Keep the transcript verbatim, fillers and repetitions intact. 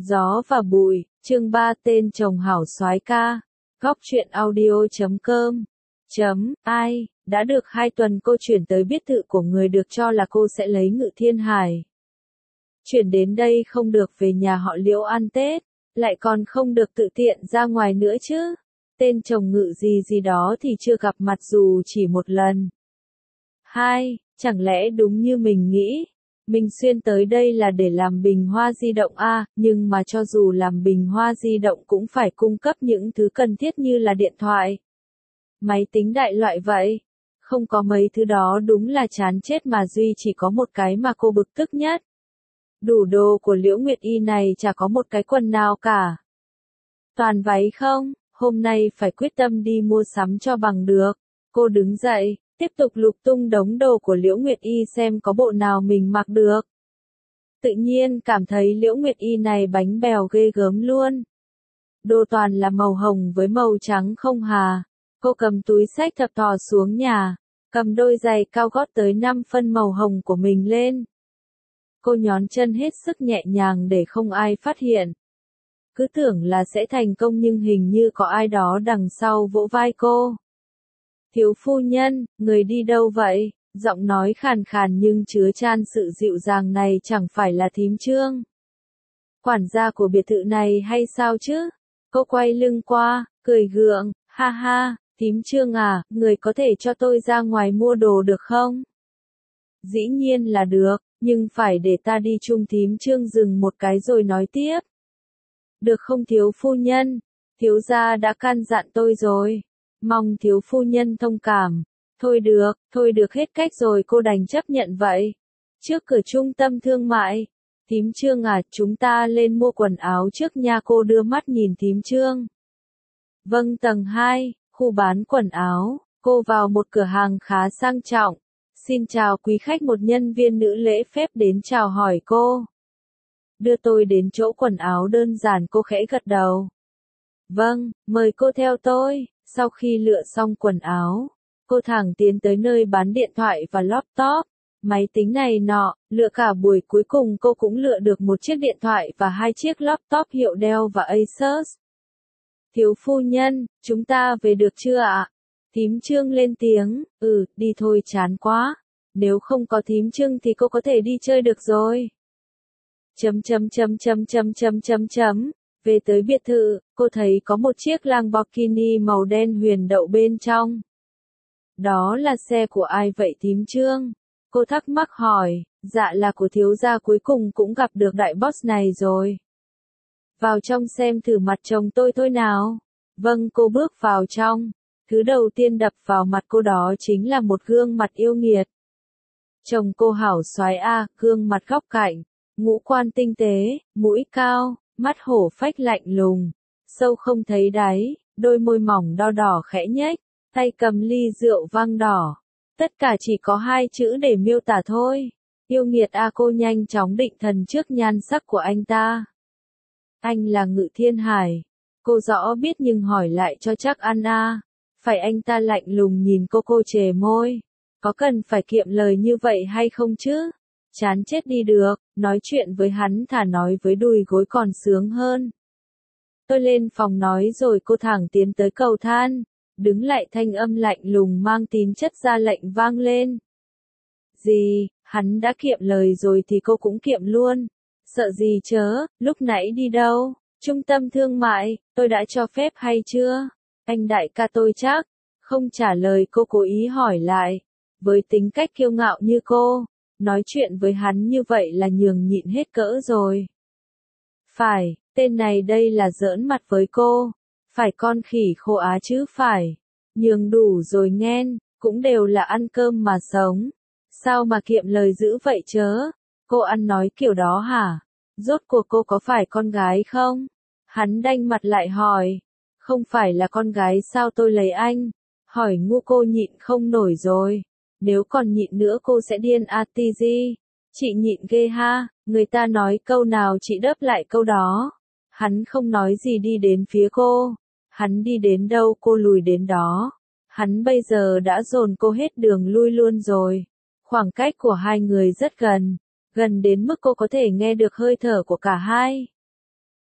Gió và bụi, chương ba tên chồng hảo soái ca. Góc truyện audio chấm com. Chấm, ai, đã được hai tuần cô chuyển tới biệt thự của người được cho là cô sẽ lấy Ngự Thiên Hải. Chuyển đến đây không được về nhà họ Liễu ăn Tết, lại còn không được tự tiện ra ngoài nữa chứ. Tên chồng Ngự gì gì đó thì chưa gặp mặt dù chỉ một lần. Hai, chẳng lẽ đúng như mình nghĩ? Mình xuyên tới đây là để làm bình hoa di động à, nhưng mà cho dù làm bình hoa di động cũng phải cung cấp những thứ cần thiết như là điện thoại, máy tính đại loại vậy. Không có mấy thứ đó đúng là chán chết mà duy chỉ có một cái mà cô bực tức nhất. Đủ đồ của Liễu Nguyệt Y này chả có một cái quần nào cả. Toàn váy không, hôm nay phải quyết tâm đi mua sắm cho bằng được. Cô đứng dậy, tiếp tục lục tung đống đồ của Liễu Nguyệt Y xem có bộ nào mình mặc được. Tự nhiên cảm thấy Liễu Nguyệt Y này bánh bèo ghê gớm luôn. Đồ toàn là màu hồng với màu trắng không hà. Cô cầm túi xách thập thò xuống nhà, cầm đôi giày cao gót tới năm phân màu hồng của mình lên. Cô nhón chân hết sức nhẹ nhàng để không ai phát hiện. Cứ tưởng là sẽ thành công nhưng hình như có ai đó đằng sau vỗ vai cô. Thiếu phu nhân, người đi đâu vậy? Giọng nói khàn khàn nhưng chứa chan sự dịu dàng này chẳng phải là thím Trương, quản gia của biệt thự này hay sao chứ? Cô quay lưng qua, cười gượng, ha ha, thím Trương à, người có thể cho tôi ra ngoài mua đồ được không? Dĩ nhiên là được, nhưng phải để ta đi chung. Thím Trương dừng một cái rồi nói tiếp. Được không thiếu phu nhân? Thiếu gia đã căn dặn tôi rồi. Mong thiếu phu nhân thông cảm. Thôi được, thôi được hết cách rồi, cô đành chấp nhận vậy. Trước cửa trung tâm thương mại. Thím Trương à, chúng ta lên mua quần áo trước nha. Cô đưa mắt nhìn thím Trương. Vâng, tầng hai, khu bán quần áo. Cô vào một cửa hàng khá sang trọng. Xin chào quý khách, một nhân viên nữ lễ phép đến chào hỏi cô. Đưa tôi đến chỗ quần áo đơn giản, cô khẽ gật đầu. Vâng, mời cô theo tôi. Sau khi lựa xong quần áo, cô thẳng tiến tới nơi bán điện thoại và laptop, máy tính này nọ, lựa cả buổi cuối cùng cô cũng lựa được một chiếc điện thoại và hai chiếc laptop hiệu Dell và Asus. Thiếu phu nhân, chúng ta về được chưa ạ? Thím Trương lên tiếng, ừ, đi thôi, chán quá. Nếu không có thím Trương thì cô có thể đi chơi được rồi. Chấm chấm chấm chấm chấm chấm chấm chấm. Về tới biệt thự, cô thấy có một chiếc Lamborghini màu đen huyền đậu bên trong. Đó là xe của ai vậy thím Trương? Cô thắc mắc hỏi. Dạ là của thiếu gia, cuối cùng cũng gặp được đại boss này rồi. Vào trong xem thử mặt chồng tôi thôi nào. Vâng, cô bước vào trong. Thứ đầu tiên đập vào mặt cô đó chính là một gương mặt yêu nghiệt. Chồng cô hảo soái a, gương mặt góc cạnh, ngũ quan tinh tế, mũi cao, mắt hổ phách lạnh lùng, sâu không thấy đáy, đôi môi mỏng đo đỏ khẽ nhếch, tay cầm ly rượu vang đỏ. Tất cả chỉ có hai chữ để miêu tả thôi. Yêu nghiệt a, cô nhanh chóng định thần trước nhan sắc của anh ta. Anh là Ngự Thiên Hải. Cô rõ biết nhưng hỏi lại cho chắc ăn a. Phải, anh ta lạnh lùng nhìn cô, cô chề môi. Có cần phải kiệm lời như vậy hay không chứ? Chán chết đi được, nói chuyện với hắn thà nói với đùi gối còn sướng hơn. Tôi lên phòng nói rồi, cô thẳng tiến tới cầu thang. Đứng lại, thanh âm lạnh lùng mang tín chất ra lệnh vang lên. Gì, hắn đã kiệm lời rồi thì cô cũng kiệm luôn. Sợ gì chớ, lúc nãy đi đâu? Trung tâm thương mại, tôi đã cho phép hay chưa? Anh đại ca tôi chắc không trả lời, cô cố ý hỏi lại. Với tính cách kiêu ngạo như cô, nói chuyện với hắn như vậy là nhường nhịn hết cỡ rồi. Phải, tên này đây là giỡn mặt với cô. Phải, con khỉ khô á chứ phải. Nhường đủ rồi nghen, cũng đều là ăn cơm mà sống. Sao mà kiệm lời dữ vậy chớ? Cô ăn nói kiểu đó hả? Rốt cuộc cô có phải con gái không? Hắn đanh mặt lại hỏi. Không phải là con gái sao tôi lấy anh? Hỏi ngu, cô nhịn không nổi rồi. Nếu còn nhịn nữa cô sẽ điên a tê giê. Chị nhịn ghê ha, người ta nói câu nào chị đáp lại câu đó. Hắn không nói gì đi đến phía cô. Hắn đi đến đâu cô lùi đến đó. Hắn bây giờ đã dồn cô hết đường lui luôn rồi. Khoảng cách của hai người rất gần. Gần đến mức cô có thể nghe được hơi thở của cả hai.